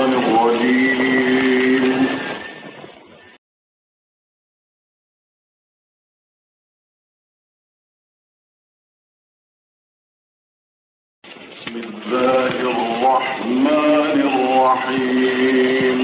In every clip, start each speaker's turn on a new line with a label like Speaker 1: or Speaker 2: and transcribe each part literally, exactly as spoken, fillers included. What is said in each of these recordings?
Speaker 1: الشيطان الرجيم. بسم الله الرحمن الرحيم.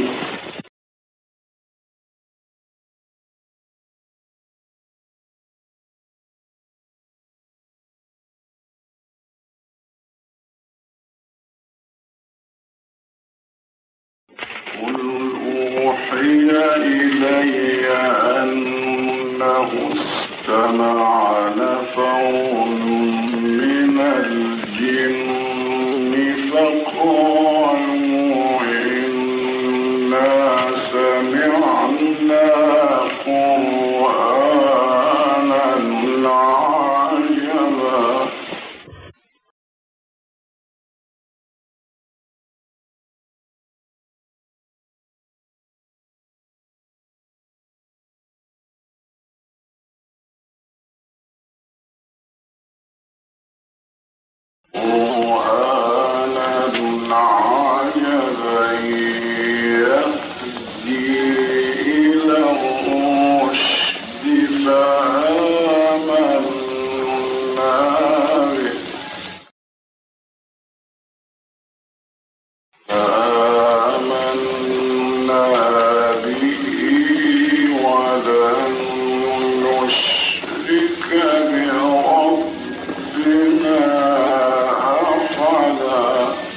Speaker 1: قل أوحي إلي أنه استمع نفر من الجن فقالوا إنا سمعنا قرآنا عجبا قرآنا عجبا يهدي إلى الرشد فآمنا به فآمنا به ولن نشرك بربنا أحدا.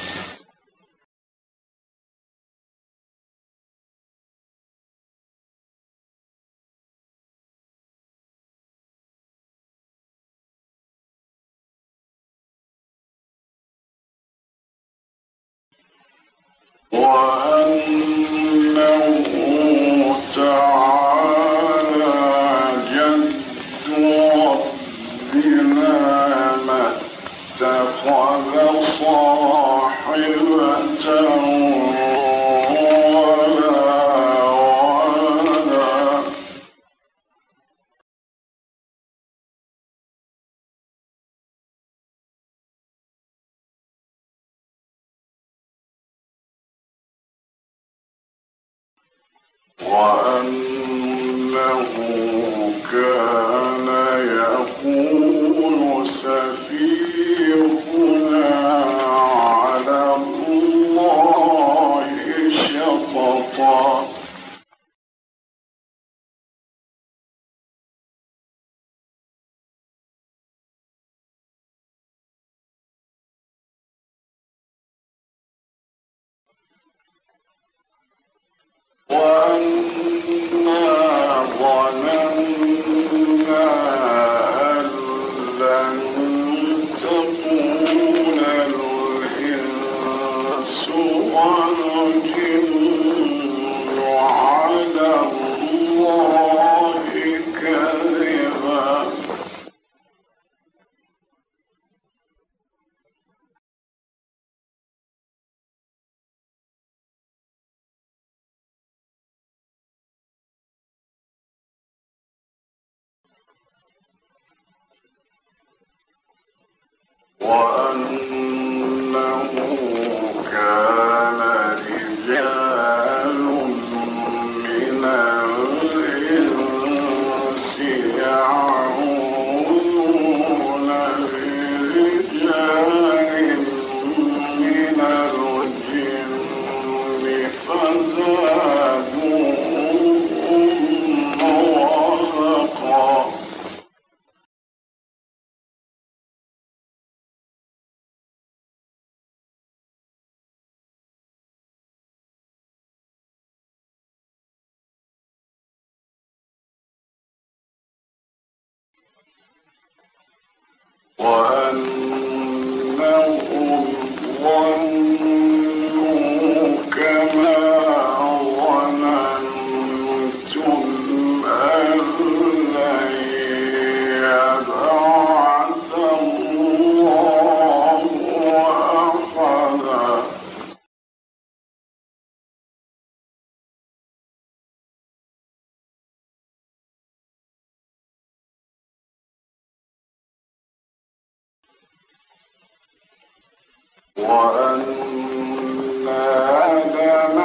Speaker 1: وأنه تعالى جد ربنا ما اتخذ صاحبة ولا ولدا وأنه كان يقول سفيهنا على الله شططا. وأنا ظننا أن لن تقول الإنس والجن على الله كذبا. وأنه كان رجال من الإنس يعوذون برجال من الجن فزادوهم رهقا. وأنهم ظنوا كما ظننتم أن لن يبعث الله أحدا. وأنا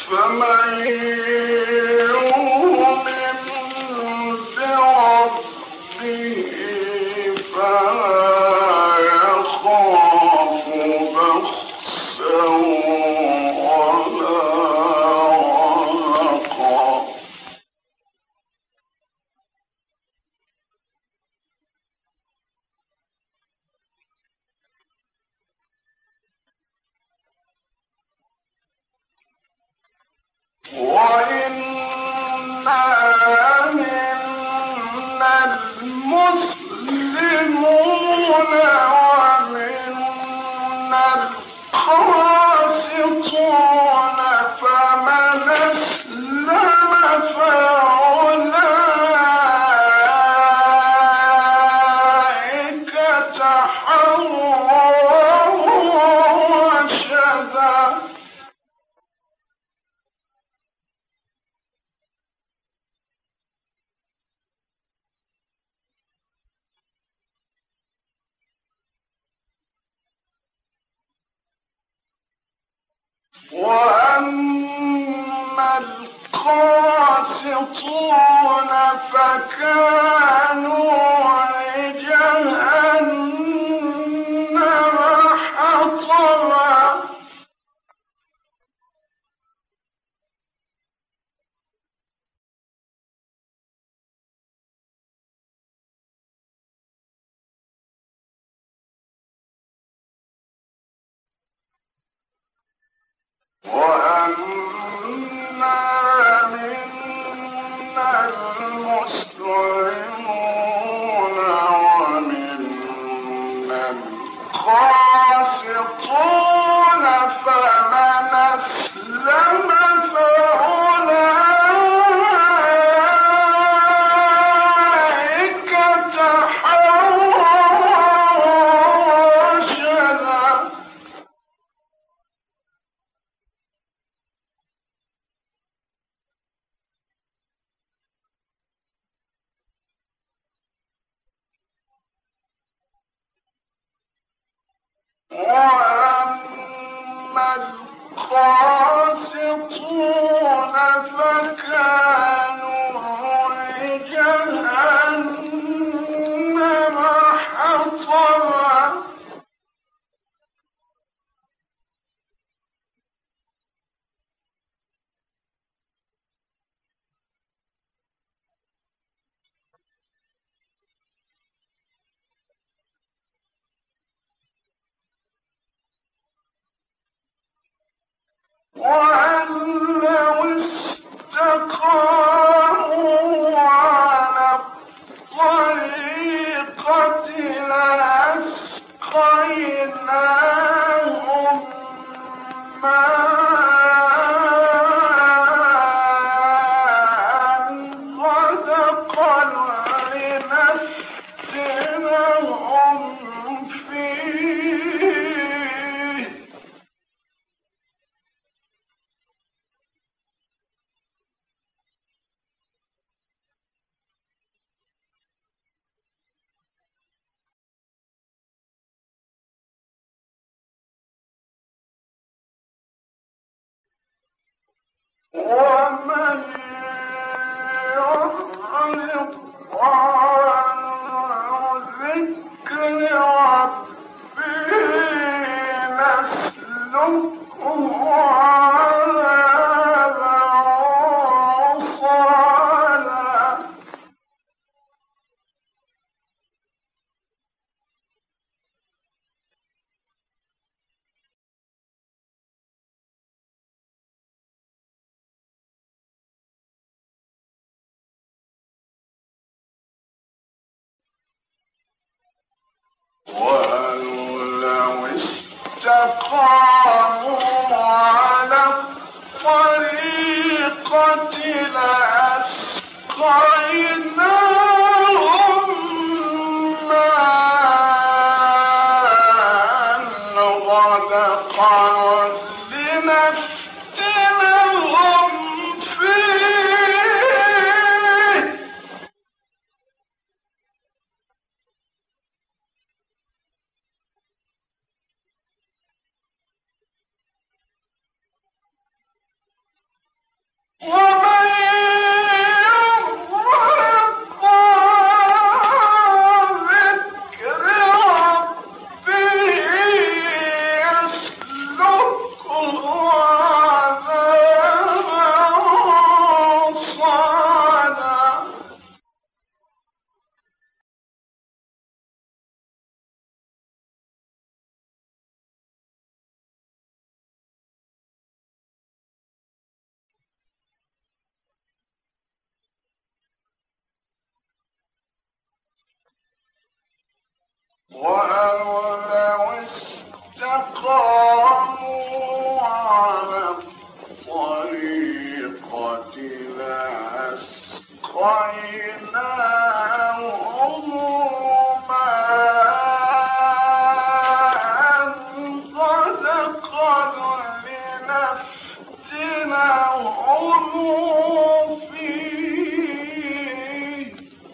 Speaker 1: فمن يؤمن بربه فلا يخاف بخسا ولا رهقا. وإنا منا المسلمون ومنا القاسطون فمن أسلم فأولئك تحروا رشدا. وأما القاسطون فكانوا لجهنم حطبا. وأنا منا المسلمون ومنا القاسطون فمن أسلم فأولئك تحروا رشدا. وأما القاسطون فكانوا لجهنم حطبا. وأن لو استقاموا على الطريقة لأسقيناهم ماء غدقا لنفتنهم فيه. ومن يعرض عن ذكر ربه نسلكه عذابا صعدا. وأن لو استقاموا على الطريقة لأسقيناهم ماء غدقا لنفتنهم فيه. ولو استقاموا على الطريقة لأسقيناهم ماء غدقا لنفتنهم فيه.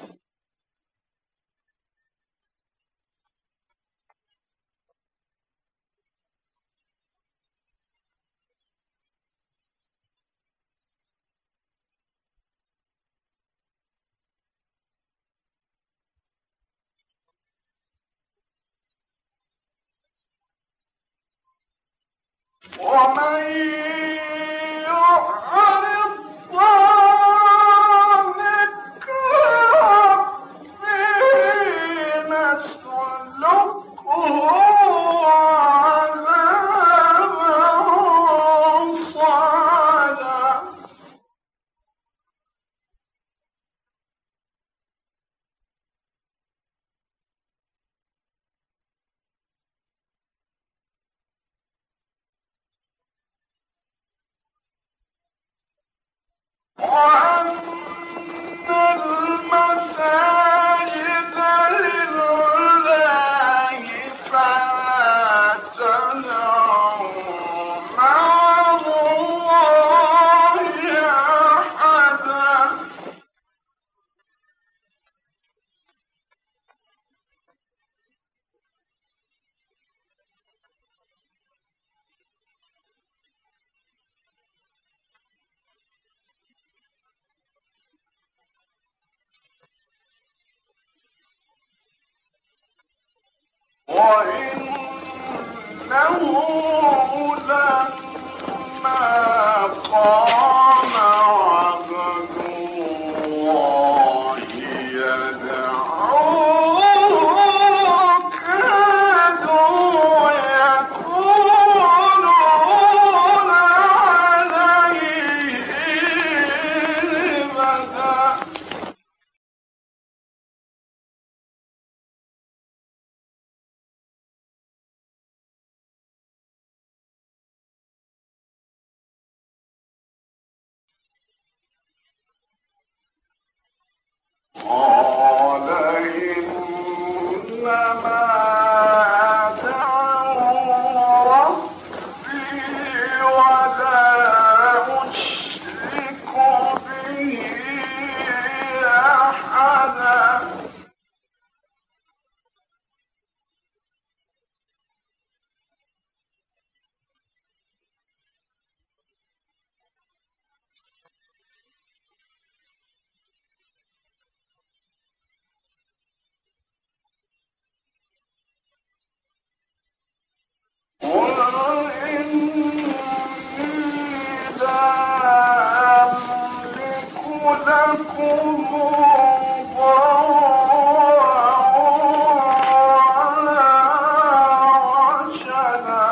Speaker 1: ومن يعرض عن ذكر ربه نسلكه عذابا صعدا. وأن المساجد لله فلا تدعوا مع الله أحدا. وإنه لما قام عبد الله يدعوه كادوا يكونون عليه لبدا. قال إنما أدعو ربي ولا أشرك به أحدا. قل إني لا أملك لكم ضرا ولا رشدا.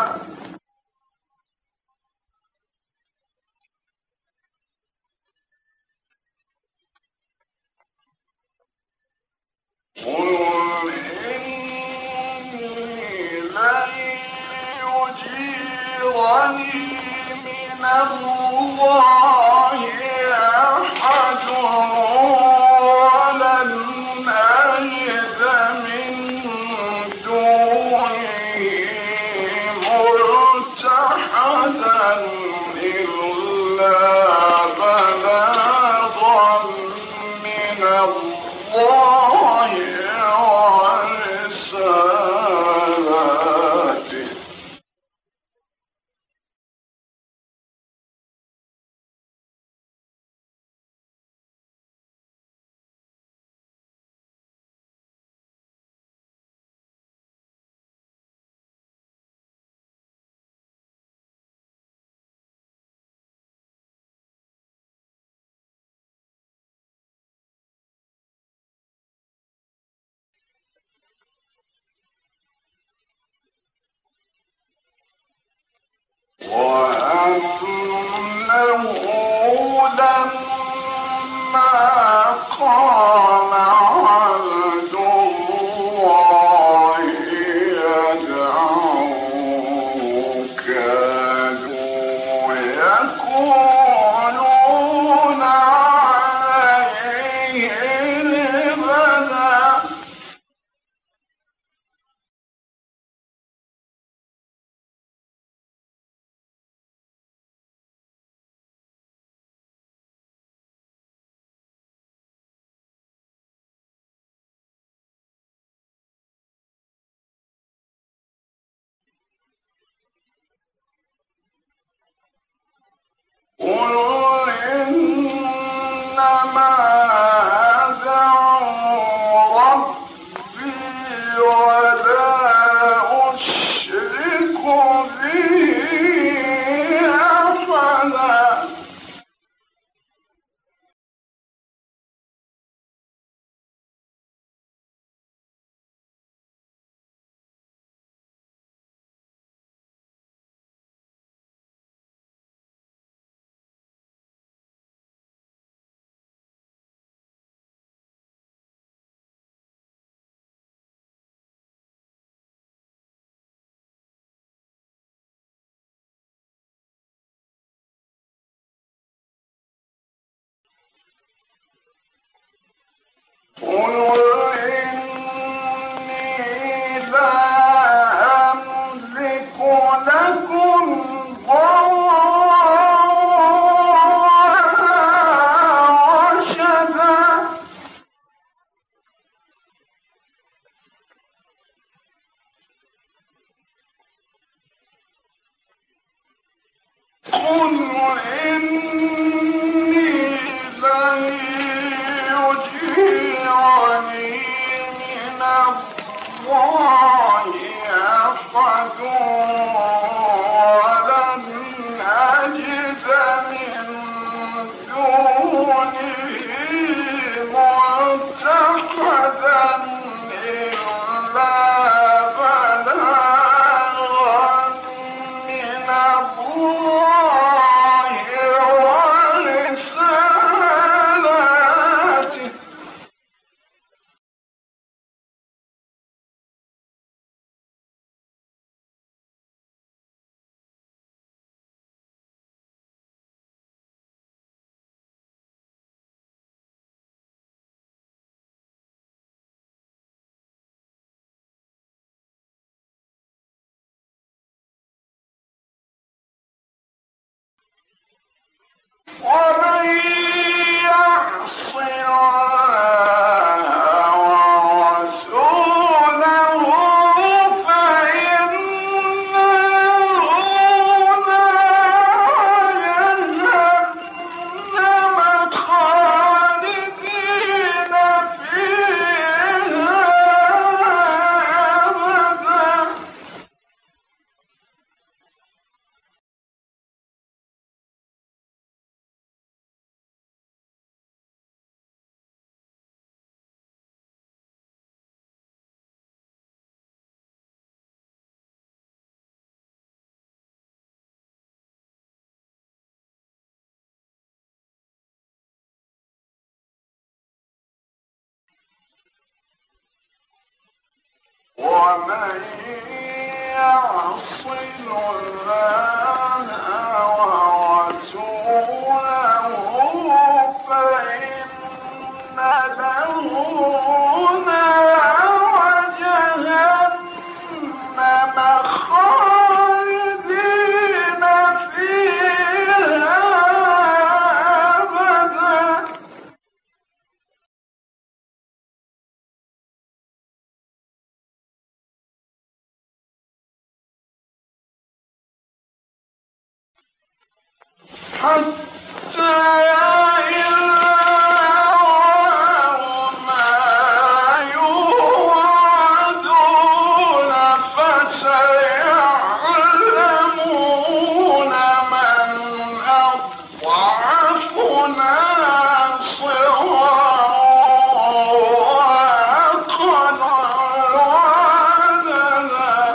Speaker 1: قل إني لن يجيرني من الله أحد ولن أجد من دونه ملتحدا إلا بلاغا من الله ورسالاته. وأنه لما قام عبد الله ومن يعص الله ورسوله فإن له نار جهنم خالدين فيها أبدا. حتى إذا رأوا ما يوعدون فسيعلمون من أضعف ناصرا وأقل عددا.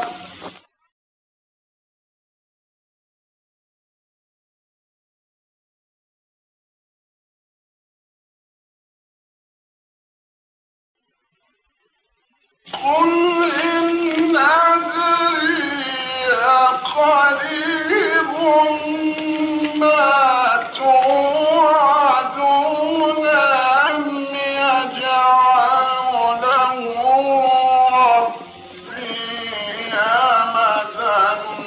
Speaker 1: قل إن أدري أقريب ما توعدون أم يجعل له ربي أمدا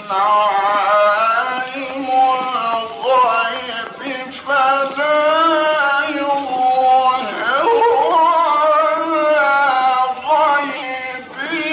Speaker 1: عالم الغيب فلا يظهر على غيبه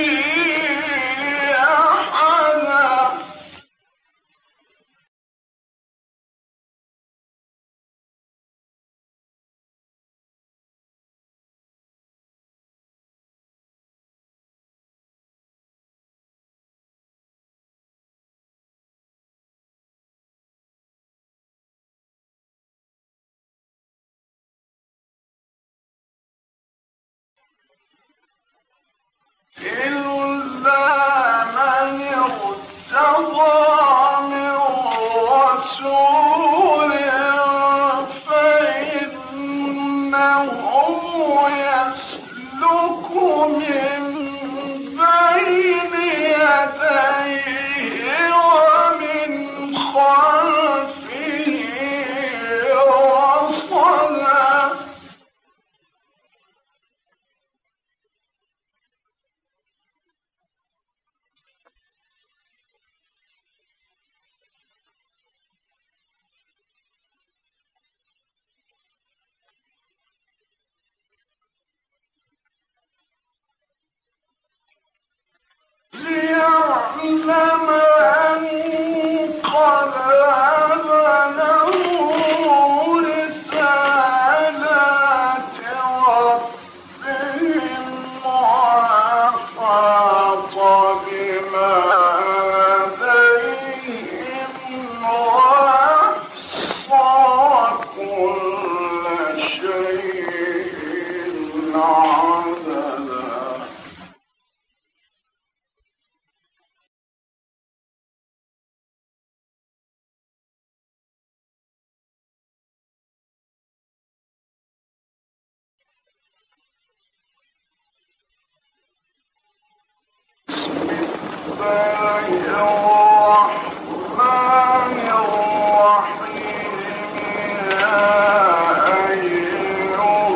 Speaker 1: إلا من ارتضى من رسول فإنه يسلك من بين يديه ومن خلفه رصدا ليعلم أن قد أبلغوا رسالات ربهم وأحاط بما لديهم وأحصى كل شيء عددا الله الرحمن الرحيم يا أيها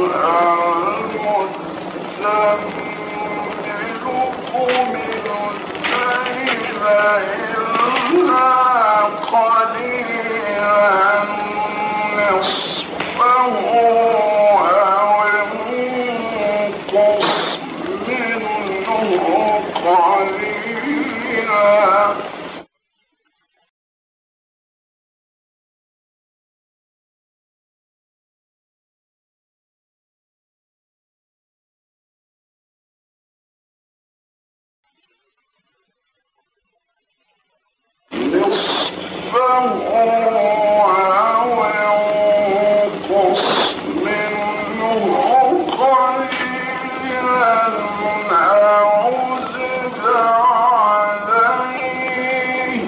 Speaker 1: المزمل قم الليل إلا قليلا نصفه أو انقص منه قليلا نصفه أو انقص منه قليلا أو زد عليه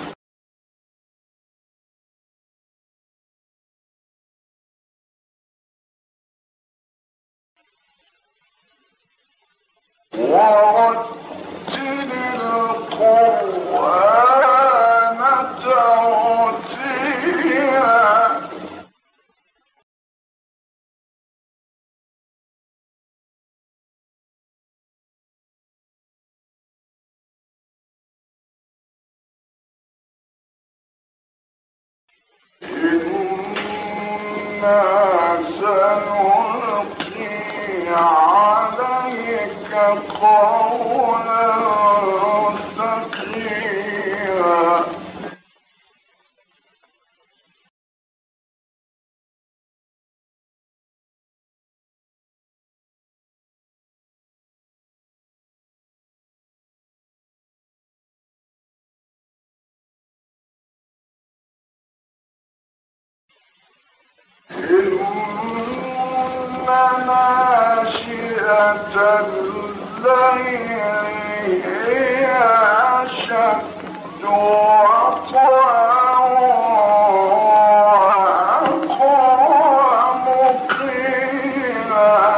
Speaker 1: ورتل القرآن ترتيلا إنا سنلقي عليك قولا ثقيلا إن ناشئة الليل هي أشد وطئا وأقوم قيلا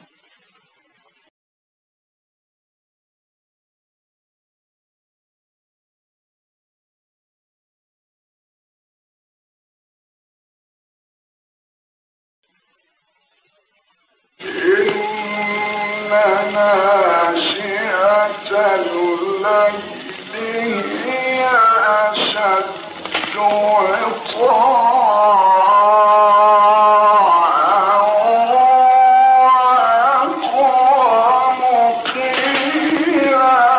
Speaker 1: إن ناشئة الليل هي أشد وطئا وأقوم قيلا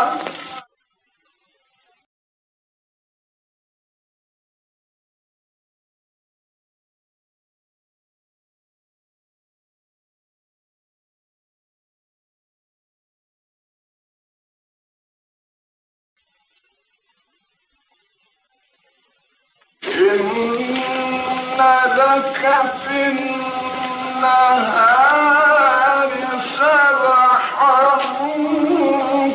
Speaker 1: إن لك في النهار سبحا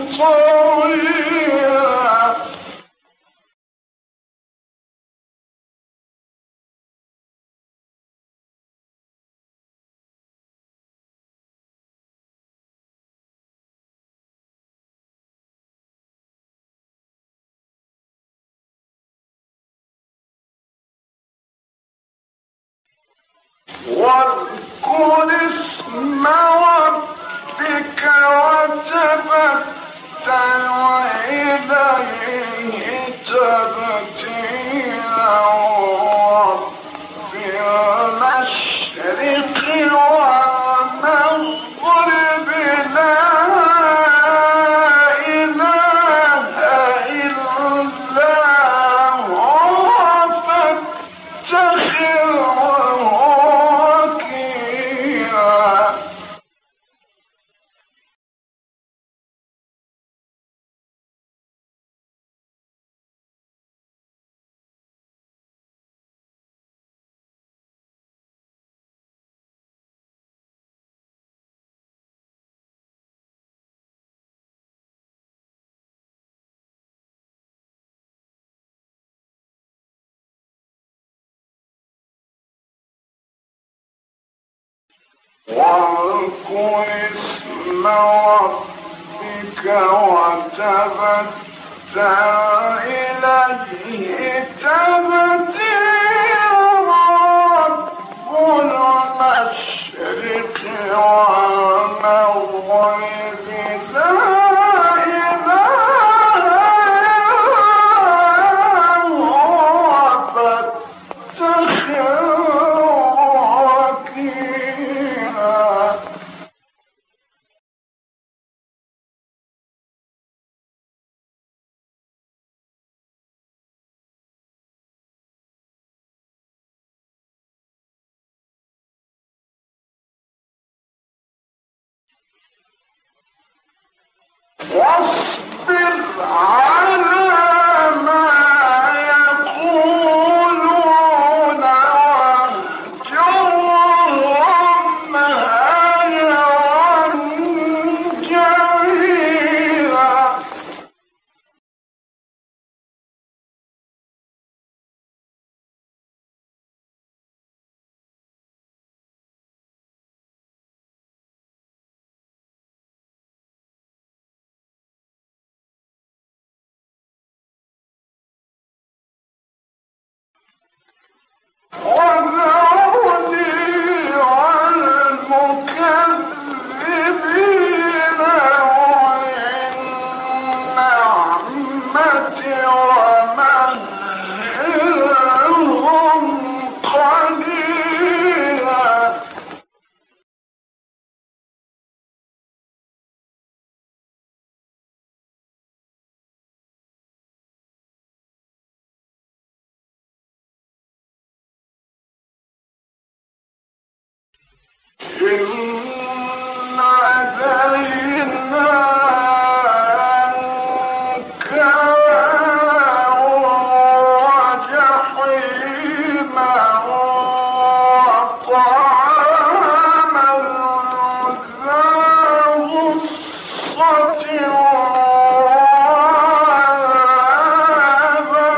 Speaker 1: واذكر اسم ربك وتبتل إليه تبتيلا رب المشرق والمغرب لا إله إلا هو فاتخذه وكيلا. واذكر اسم ربك وتبتل إليه تبتيلا رب المشرق والمغرب لا إله إلا هو فاتخذه وكيلا. واصبر على ما يقولون واهجرهم هجرا جميلا. وذرني والمكذبين أولي النعمة ومهلهم قليلا. إن علينا أنكالا وجحيما وطعاما ذا غصة وعذابا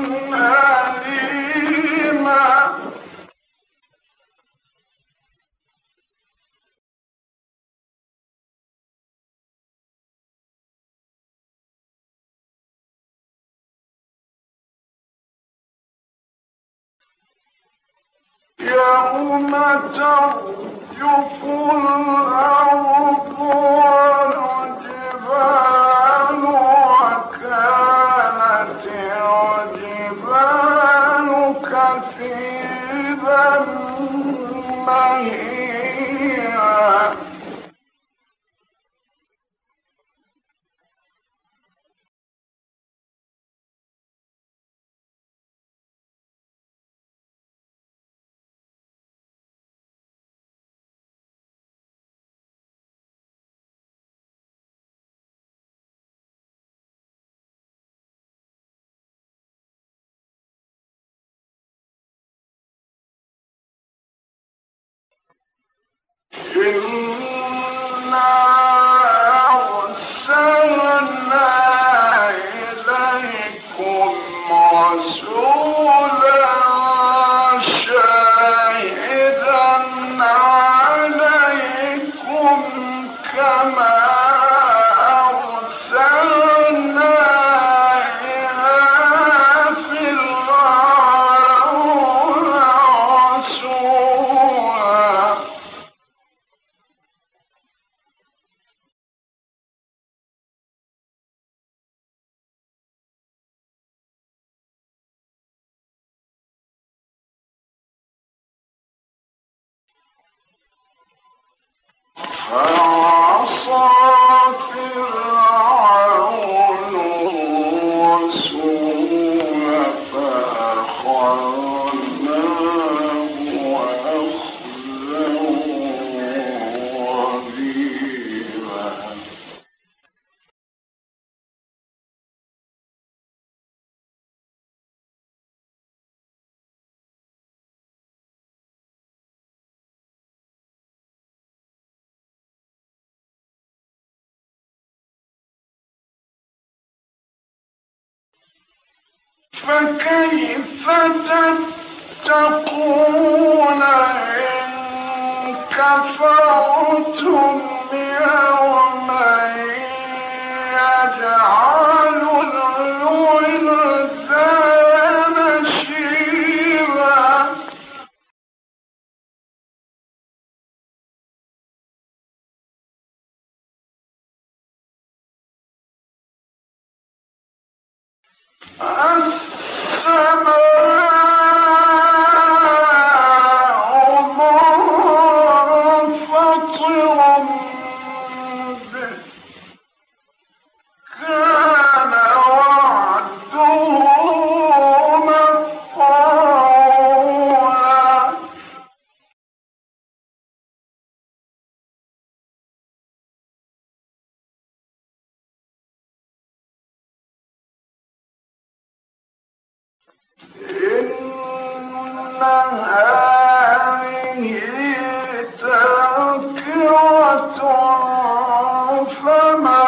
Speaker 1: أليما. يوم ترجف الأرض والجبال وكانت الجبال كثيبا مهيلا. إنا أرسلنا إليكم رسولا شاهدا عليكم كما أرسلنا إلى فرعون رسولا. فعصى فرعون الرسول فأخذناه أخذا وبيلا. فكيف تتقون إن كفرتم يوما يجعل الولدان شيبا. إن هذه تذكرة فمن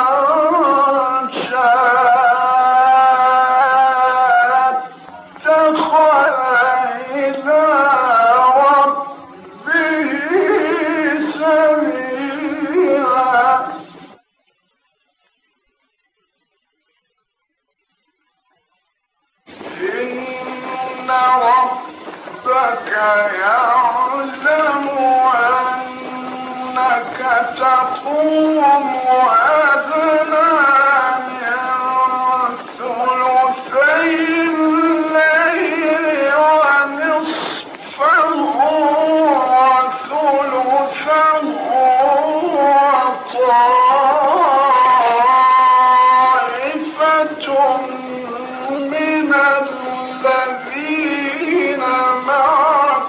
Speaker 1: شاء اتخذ إلى ربه سبيلا. إن ربك يعلم أنك تقوم أدنى من ثلثي الليل ونصفه وثلثه وطائفة من الذين معك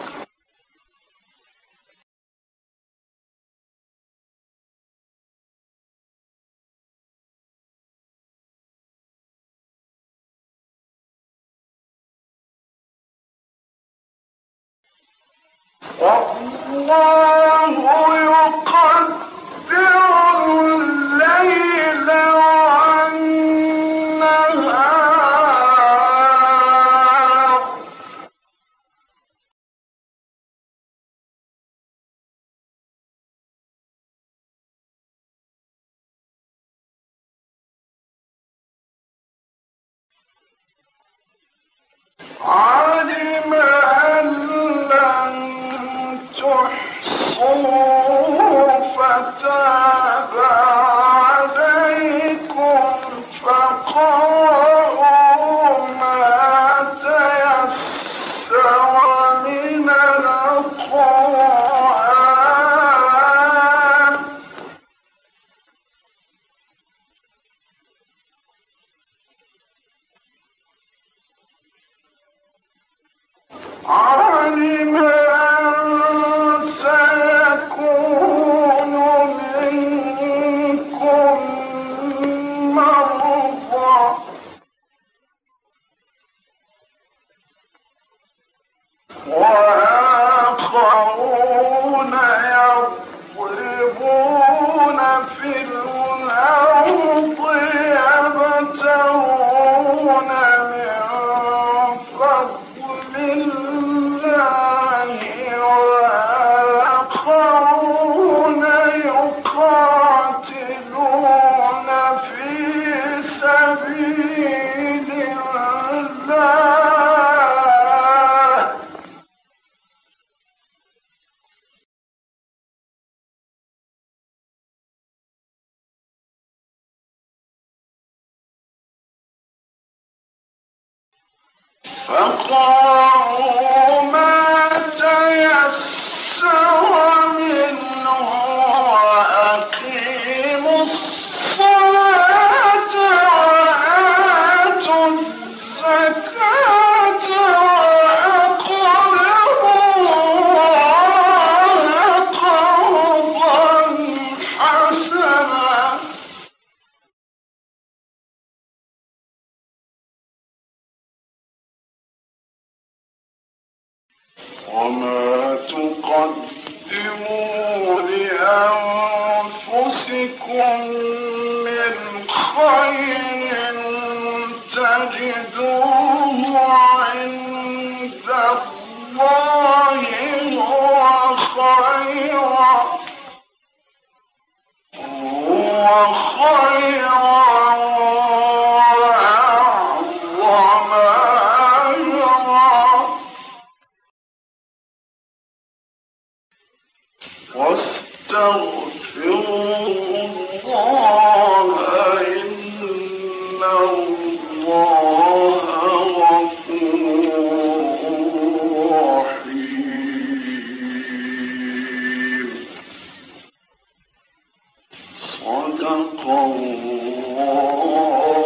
Speaker 1: والله يقدر الليل والنهار علم أن لن تحصوا فتاب عليكم فقرأوا ما تيسر من القرآن. علم أن سيكون منكم مرضى وآخرون يضربون في الأرض يبتغون من فضل الله وآخرون يقاتلون في سبيل الله فقرأوا ما تيسر منه الصلاة وآتوا الزكاة وأقرضوا الله قرضا حسنا وما تقدموا لأنفسكم من خير تجدوه عند الله هو خيرا هو خيرا وأعظم أجرا واستغفروا الله إن الله غفور رحيم صدق الله